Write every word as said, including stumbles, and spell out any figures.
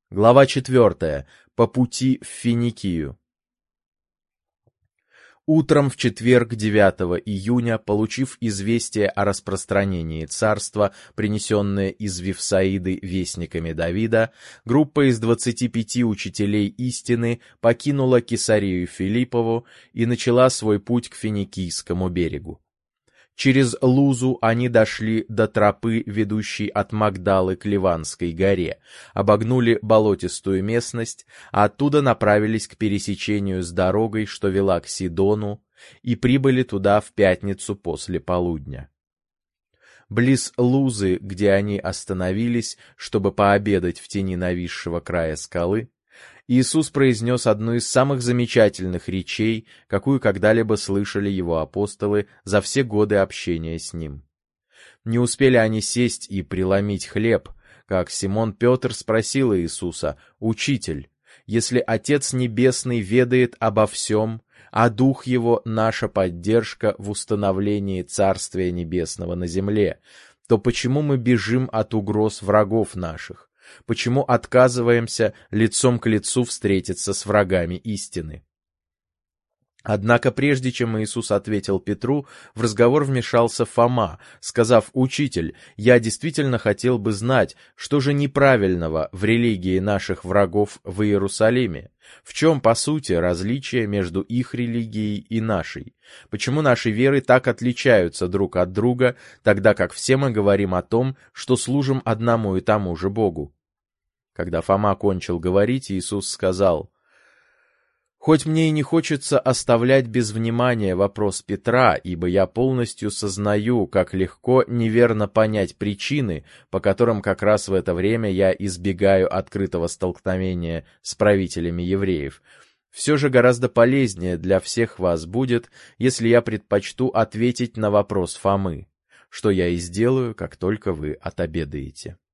Глава четвертая. По пути в Финикию. Утром в четверг, девятого июня, получив известие о распространении царства, принесенное из Вифсаиды вестниками Давида, группа из двадцати пяти учителей истины покинула Кесарию Филиппову и начала свой путь к Финикийскому берегу. Через Лузу они дошли до тропы, ведущей от Магдалы к Ливанской горе, обогнули болотистую местность, а оттуда направились к пересечению с дорогой, что вела к Сидону, и прибыли туда в пятницу после полудня. Близ Лузы, где они остановились, чтобы пообедать в тени нависшего края скалы, Иисус произнес одну из самых замечательных речей, какую когда-либо слышали его апостолы за все годы общения с ним. Не успели они сесть и преломить хлеб, как Симон Петр спросил Иисуса: «Учитель, если Отец Небесный ведает обо всем, а Дух Его — наша поддержка в установлении Царствия Небесного на земле, то почему мы бежим от угроз врагов наших? Почему отказываемся лицом к лицу встретиться с врагами истины?» Однако прежде чем Иисус ответил Петру, в разговор вмешался Фома, сказав: «Учитель, я действительно хотел бы знать, что же неправильного в религии наших врагов в Иерусалиме? В чем, по сути, различие между их религией и нашей? Почему наши веры так отличаются друг от друга, тогда как все мы говорим о том, что служим одному и тому же Богу?» Когда Фома кончил говорить, Иисус сказал: «Хоть мне и не хочется оставлять без внимания вопрос Петра, ибо я полностью сознаю, как легко неверно понять причины, по которым как раз в это время я избегаю открытого столкновения с правителями евреев, все же гораздо полезнее для всех вас будет, если я предпочту ответить на вопрос Фомы, что я и сделаю, как только вы отобедаете».